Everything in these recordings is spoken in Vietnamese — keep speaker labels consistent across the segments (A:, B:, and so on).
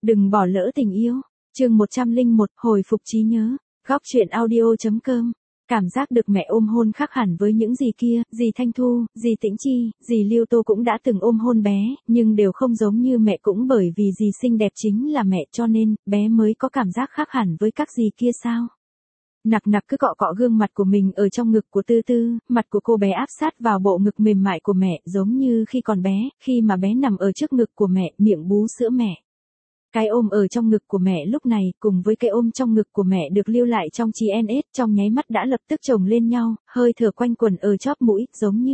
A: Đừng bỏ lỡ tình yêu. Chương 101, hồi phục trí nhớ. Góc truyện audio.com. Cảm giác được mẹ ôm hôn khác hẳn với những gì kia, dì Thanh Thu, dì Tĩnh Chi, dì Lưu Tô cũng đã từng ôm hôn bé, nhưng đều không giống như mẹ, cũng bởi vì dì xinh đẹp chính là mẹ cho nên, bé mới có cảm giác khác hẳn với các dì kia sao. Nặc nặc cứ cọ cọ gương mặt của mình ở trong ngực của Tư Tư, mặt của cô bé áp sát vào bộ ngực mềm mại của mẹ giống như khi còn bé, khi mà bé nằm ở trước ngực của mẹ, miệng bú sữa mẹ. Cái ôm ở trong ngực của mẹ lúc này, cùng với cái ôm trong ngực của mẹ được lưu lại trong GNS trong nháy mắt đã lập tức chồng lên nhau, hơi thở quanh quẩn ở chóp mũi,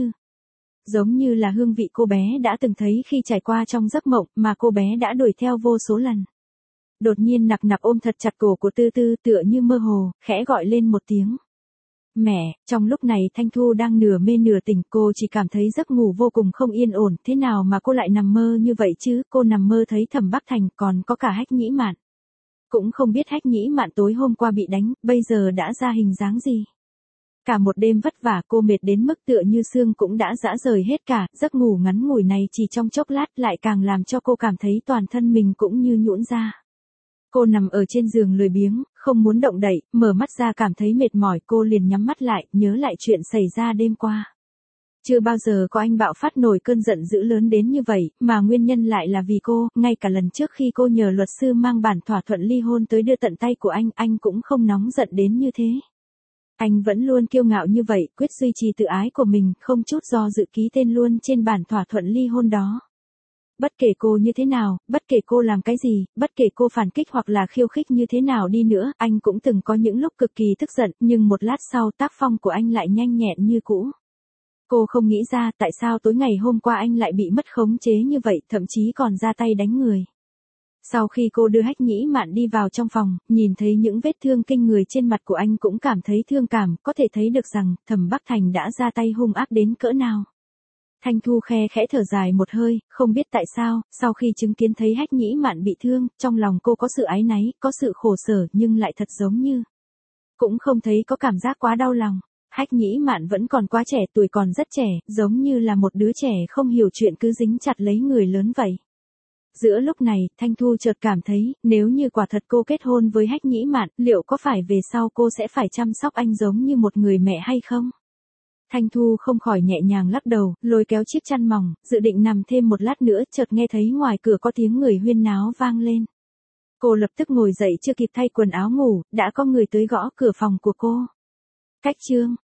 A: giống như là hương vị cô bé đã từng thấy khi trải qua trong giấc mộng mà cô bé đã đuổi theo vô số lần. Đột nhiên nặc nặc ôm thật chặt cổ của Tư Tư tựa như mơ hồ, khẽ gọi lên một tiếng. Mẹ, trong lúc này Thanh Thu đang nửa mê nửa tỉnh, cô chỉ cảm thấy giấc ngủ vô cùng không yên ổn, thế nào mà cô lại nằm mơ như vậy chứ, cô nằm mơ thấy Thẩm Bắc Thành còn có cả Hách Nhĩ Mạn. Cũng không biết Hách Nhĩ Mạn tối hôm qua bị đánh, bây giờ đã ra hình dáng gì. Cả một đêm vất vả cô mệt đến mức tựa như xương cũng đã rã rời hết cả, giấc ngủ ngắn ngủi này chỉ trong chốc lát lại càng làm cho cô cảm thấy toàn thân mình cũng như nhũn ra. Cô nằm ở trên giường lười biếng, không muốn động đậy, mở mắt ra cảm thấy mệt mỏi, cô liền nhắm mắt lại, nhớ lại chuyện xảy ra đêm qua. Chưa bao giờ có anh bạo phát nổi cơn giận dữ lớn đến như vậy, mà nguyên nhân lại là vì cô, ngay cả lần trước khi cô nhờ luật sư mang bản thỏa thuận ly hôn tới đưa tận tay của anh cũng không nóng giận đến như thế. Anh vẫn luôn kiêu ngạo như vậy, quyết duy trì tự ái của mình, không chút do dự ký tên luôn trên bản thỏa thuận ly hôn đó. Bất kể cô như thế nào, bất kể cô làm cái gì, bất kể cô phản kích hoặc là khiêu khích như thế nào đi nữa, anh cũng từng có những lúc cực kỳ tức giận, nhưng một lát sau tác phong của anh lại nhanh nhẹn như cũ. Cô không nghĩ ra tại sao tối ngày hôm qua anh lại bị mất khống chế như vậy, thậm chí còn ra tay đánh người. Sau khi cô đưa Hách Nhĩ Mạn đi vào trong phòng, nhìn thấy những vết thương kinh người trên mặt của anh cũng cảm thấy thương cảm, có thể thấy được rằng Thẩm Bắc Thành đã ra tay hung ác đến cỡ nào. Thanh Thu khẽ thở dài một hơi, không biết tại sao, sau khi chứng kiến thấy Hách Nhĩ Mạn bị thương, trong lòng cô có sự áy náy, có sự khổ sở nhưng lại thật giống như cũng không thấy có cảm giác quá đau lòng. Hách Nhĩ Mạn vẫn còn quá trẻ, tuổi còn rất trẻ, giống như là một đứa trẻ không hiểu chuyện cứ dính chặt lấy người lớn vậy. Giữa lúc này, Thanh Thu chợt cảm thấy, nếu như quả thật cô kết hôn với Hách Nhĩ Mạn, liệu có phải về sau cô sẽ phải chăm sóc anh giống như một người mẹ hay không? Thanh Thu không khỏi nhẹ nhàng lắc đầu, lôi kéo chiếc chăn mỏng, dự định nằm thêm một lát nữa, chợt nghe thấy ngoài cửa có tiếng người huyên náo vang lên. Cô lập tức ngồi dậy, chưa kịp thay quần áo ngủ, đã có người tới gõ cửa phòng của cô. Cách chương